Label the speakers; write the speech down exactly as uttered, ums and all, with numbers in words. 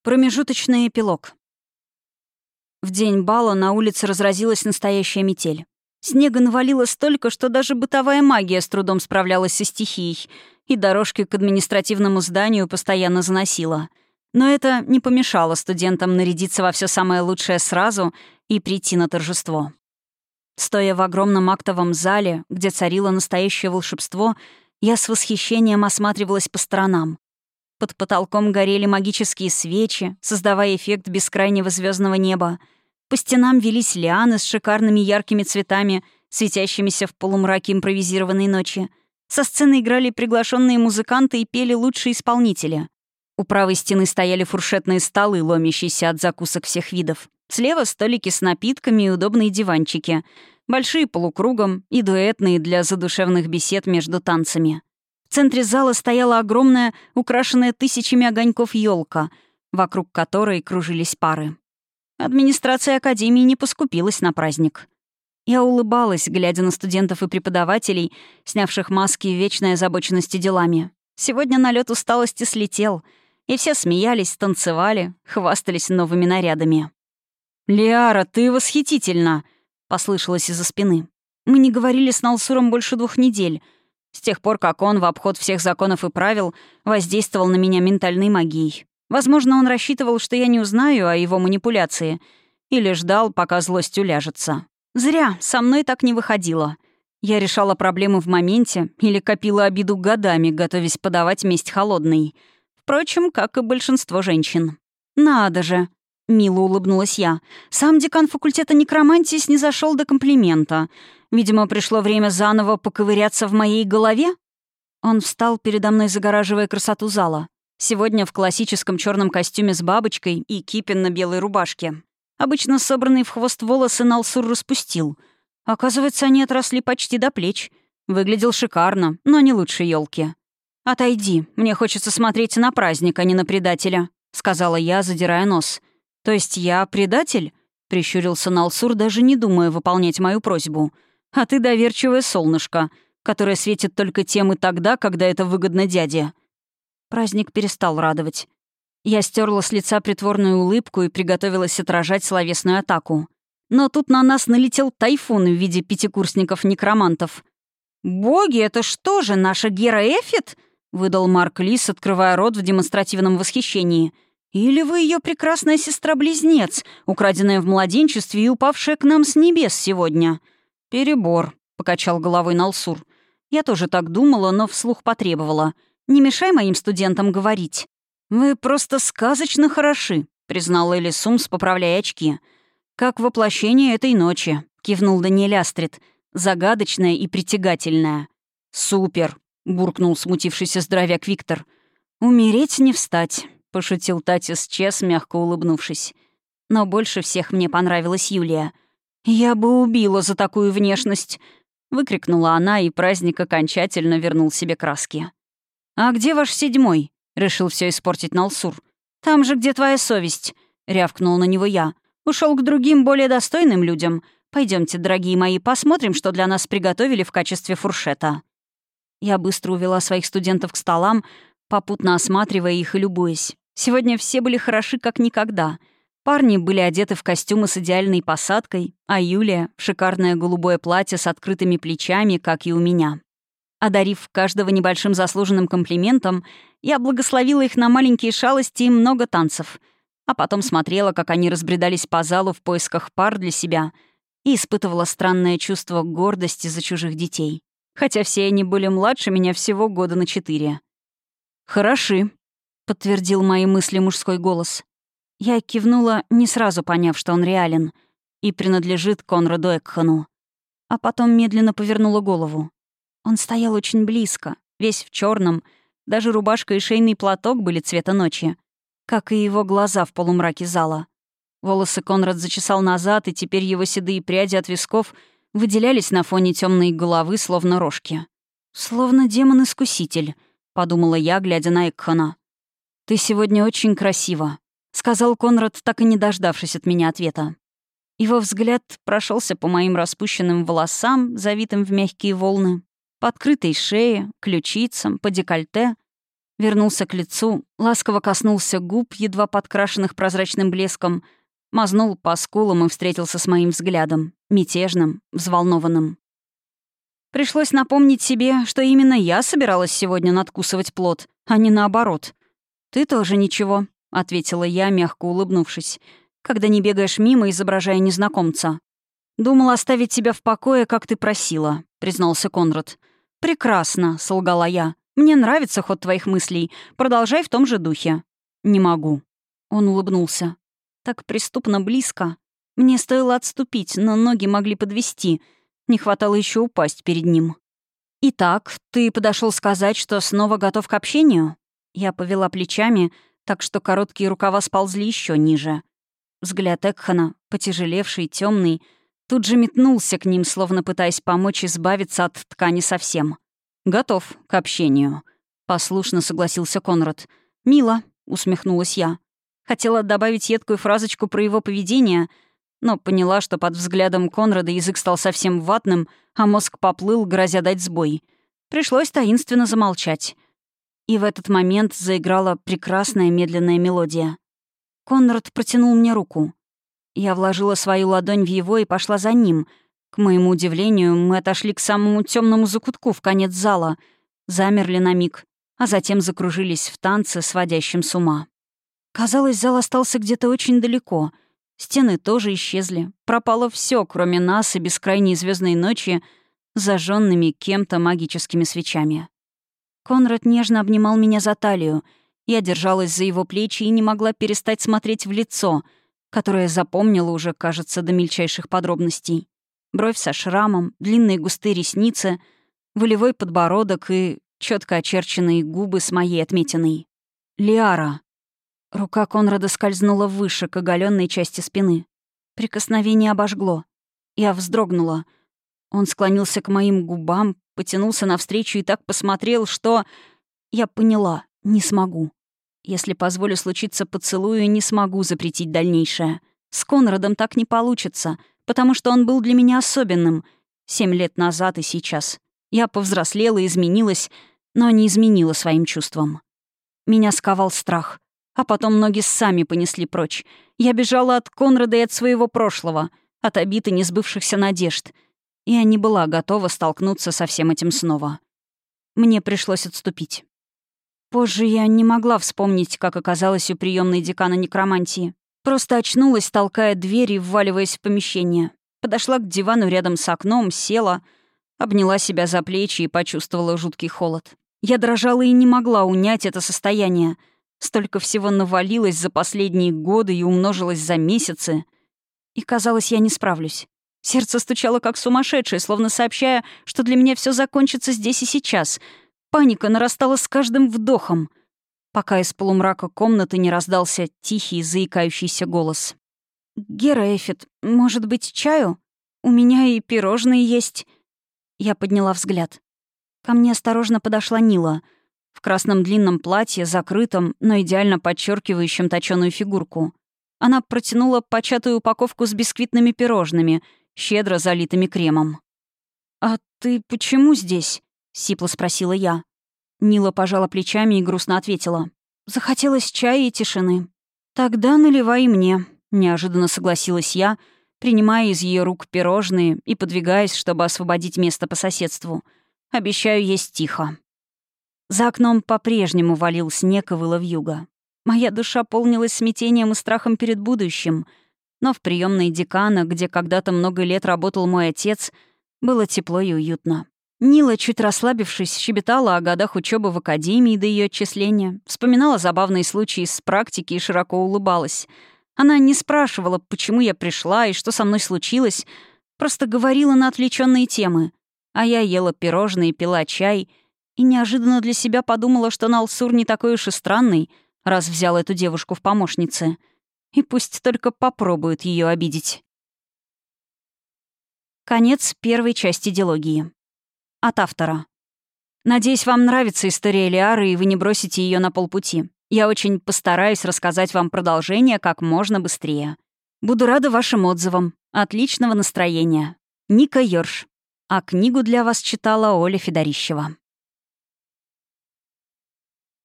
Speaker 1: Промежуточный эпилог. В день бала на улице разразилась настоящая метель. Снега навалило столько, что даже бытовая магия с трудом справлялась со стихией, и дорожки к административному зданию постоянно заносило. Но это не помешало студентам нарядиться во все самое лучшее сразу и прийти на торжество. Стоя в огромном актовом зале, где царило настоящее волшебство, я с восхищением осматривалась по сторонам. Под потолком горели магические свечи, создавая эффект бескрайнего звездного неба. По стенам велись лианы с шикарными яркими цветами, светящимися в полумраке импровизированной ночи. Со сцены играли приглашенные музыканты и пели лучшие исполнители. У правой стены стояли фуршетные столы, ломящиеся от закусок всех видов. Слева — столики с напитками и удобные диванчики. Большие полукругом и дуэтные для задушевных бесед между танцами. В центре зала стояла огромная, украшенная тысячами огоньков елка, вокруг которой кружились пары. Администрация академии не поскупилась на праздник. Я улыбалась, глядя на студентов и преподавателей, снявших маски вечной озабоченности делами. Сегодня налет усталости слетел, и все смеялись, танцевали, хвастались новыми нарядами. «Лиара, ты восхитительна!» — послышалось из-за спины. Мы не говорили с Налсуром больше двух недель, с тех пор, как он в обход всех законов и правил воздействовал на меня ментальной магией. Возможно, он рассчитывал, что я не узнаю о его манипуляции, или ждал, пока злость уляжется. Зря, со мной так не выходило. Я решала проблемы в моменте или копила обиду годами, готовясь подавать месть холодной. Впрочем, как и большинство женщин. «Надо же!» — мило улыбнулась я. «Сам декан факультета некромантии снизошел до комплимента. Видимо, пришло время заново поковыряться в моей голове?» Он встал передо мной, загораживая красоту зала. Сегодня в классическом черном костюме с бабочкой и кипен на белой рубашке. Обычно собранные в хвост волосы Налсур распустил. Оказывается, они отросли почти до плеч. Выглядел шикарно, но не лучше елки. «Отойди, мне хочется смотреть на праздник, а не на предателя», — сказала я, задирая нос. «То есть я предатель?» — прищурился Налсур, даже не думая выполнять мою просьбу. «А ты доверчивое солнышко, которое светит только тем и тогда, когда это выгодно дяде». Праздник перестал радовать. Я стерла с лица притворную улыбку и приготовилась отражать словесную атаку. Но тут на нас налетел тайфун в виде пятикурсников-некромантов. «Боги, это что же, наша Гера Эфит?» — выдал Марк Лис, открывая рот в демонстративном восхищении. «Или вы ее прекрасная сестра-близнец, украденная в младенчестве и упавшая к нам с небес сегодня?» «Перебор», — покачал головой Налсур. Я тоже так думала, но вслух потребовала. «Не мешай моим студентам говорить». «Вы просто сказочно хороши», — признал Элисумс, поправляя очки. «Как воплощение этой ночи», — кивнул Даниэль Астрид. «Загадочная и притягательная». «Супер», — буркнул смутившийся здоровяк Виктор. «Умереть не встать», — пошутил Татис Чес, мягко улыбнувшись. Но больше всех мне понравилась Юлия. «Я бы убила за такую внешность», — выкрикнула она, и праздник окончательно вернул себе краски. «А где ваш седьмой?» — решил все испортить Налсур. «Там же, где твоя совесть», — рявкнул на него я. «Ушел к другим, более достойным людям. Пойдемте, дорогие мои, посмотрим, что для нас приготовили в качестве фуршета». Я быстро увела своих студентов к столам, попутно осматривая их и любуясь. Сегодня все были хороши как никогда. Парни были одеты в костюмы с идеальной посадкой, а Юлия — в шикарное голубое платье с открытыми плечами, как и у меня. Одарив каждого небольшим заслуженным комплиментом, я благословила их на маленькие шалости и много танцев, а потом смотрела, как они разбредались по залу в поисках пар для себя, и испытывала странное чувство гордости за чужих детей, хотя все они были младше меня всего года на четыре. «Хороши», — подтвердил мои мысли мужской голос. Я кивнула, не сразу поняв, что он реален и принадлежит Конраду Экхану. А потом медленно повернула голову. Он стоял очень близко, весь в черном, даже рубашка и шейный платок были цвета ночи, как и его глаза в полумраке зала. Волосы Конрад зачесал назад, и теперь его седые пряди от висков выделялись на фоне темной головы, словно рожки. «Словно демон-искуситель», — подумала я, глядя на Экхана. «Ты сегодня очень красива», — сказал Конрад, так и не дождавшись от меня ответа. Его взгляд прошелся по моим распущенным волосам, завитым в мягкие волны, по открытой шее, ключицам, по декольте. Вернулся к лицу, ласково коснулся губ, едва подкрашенных прозрачным блеском, мазнул по скулам и встретился с моим взглядом, мятежным, взволнованным. Пришлось напомнить себе, что именно я собиралась сегодня надкусывать плод, а не наоборот. «Ты тоже ничего», — ответила я, мягко улыбнувшись, «когда не бегаешь мимо, изображая незнакомца». «Думала оставить тебя в покое, как ты просила», — признался Конрад. «Прекрасно», — солгала я. «Мне нравится ход твоих мыслей. Продолжай в том же духе». «Не могу». Он улыбнулся. Так преступно близко. Мне стоило отступить, но ноги могли подвести. Не хватало еще упасть перед ним. «Итак, ты подошел сказать, что снова готов к общению?» Я повела плечами, так что короткие рукава сползли еще ниже. Взгляд Экхана, потяжелевший, темный, тут же метнулся к ним, словно пытаясь помочь избавиться от ткани совсем. «Готов к общению», — послушно согласился Конрад. «Мило», — усмехнулась я. Хотела добавить едкую фразочку про его поведение, но поняла, что под взглядом Конрада язык стал совсем ватным, а мозг поплыл, грозя дать сбой. Пришлось таинственно замолчать. И в этот момент заиграла прекрасная медленная мелодия. Конрад протянул мне руку. Я вложила свою ладонь в его и пошла за ним. К моему удивлению, мы отошли к самому темному закутку в конец зала, замерли на миг, а затем закружились в танце, сводящем с ума. Казалось, зал остался где-то очень далеко. Стены тоже исчезли. Пропало все, кроме нас и бескрайней звездной ночи, зажженными кем-то магическими свечами. Конрад нежно обнимал меня за талию. Я держалась за его плечи и не могла перестать смотреть в лицо, которое запомнила уже, кажется, до мельчайших подробностей. Бровь со шрамом, длинные густые ресницы, волевой подбородок и четко очерченные губы с моей отметиной. «Лиара». Рука Конрада скользнула выше, к оголенной части спины. Прикосновение обожгло. Я вздрогнула. Он склонился к моим губам, потянулся навстречу и так посмотрел, что... Я поняла, не смогу. Если позволю случиться поцелую, не смогу запретить дальнейшее. С Конрадом так не получится, потому что он был для меня особенным. Семь лет назад и сейчас. Я повзрослела и изменилась, но не изменила своим чувствам. Меня сковал страх. А потом ноги сами понесли прочь. Я бежала от Конрада и от своего прошлого, от обид и несбывшихся надежд. Я не была готова столкнуться со всем этим снова. Мне пришлось отступить. Позже я не могла вспомнить, как оказалась у приемной декана некромантии. Просто очнулась, толкая дверь и вваливаясь в помещение. Подошла к дивану рядом с окном, села, обняла себя за плечи и почувствовала жуткий холод. Я дрожала и не могла унять это состояние. Столько всего навалилось за последние годы и умножилось за месяцы. И казалось, я не справлюсь. Сердце стучало как сумасшедшее, словно сообщая, что для меня все закончится здесь и сейчас. Паника нарастала с каждым вдохом, пока из полумрака комнаты не раздался тихий, заикающийся голос. «Гера Эфит, может быть, чаю? У меня и пирожные есть». Я подняла взгляд. Ко мне осторожно подошла Нила — в красном длинном платье, закрытом, но идеально подчеркивающем точёную фигурку. Она протянула початую упаковку с бисквитными пирожными, щедро залитыми кремом. «А ты почему здесь?» — сипло спросила я. Нила пожала плечами и грустно ответила. «Захотелось чая и тишины». «Тогда наливай мне», — неожиданно согласилась я, принимая из ее рук пирожные и подвигаясь, чтобы освободить место по соседству. «Обещаю есть тихо». За окном по-прежнему валил снег и выла вьюга. Моя душа полнилась смятением и страхом перед будущим, но в приемной декана, где когда-то много лет работал мой отец, было тепло и уютно. Нила, чуть расслабившись, щебетала о годах учебы в академии до ее отчисления, вспоминала забавные случаи с практики и широко улыбалась. Она не спрашивала, почему я пришла и что со мной случилось, просто говорила на отвлеченные темы. А я ела пирожные, пила чай — и неожиданно для себя подумала, что Налсур не такой уж и странный, раз взял эту девушку в помощницы. И пусть только попробует ее обидеть. Конец первой части дилогии. От автора. Надеюсь, вам нравится история Лиары, и вы не бросите ее на полпути. Я очень постараюсь рассказать вам продолжение как можно быстрее. Буду рада вашим отзывам. Отличного настроения. Ника Йорш. А книгу для вас читала Оля Федорищева.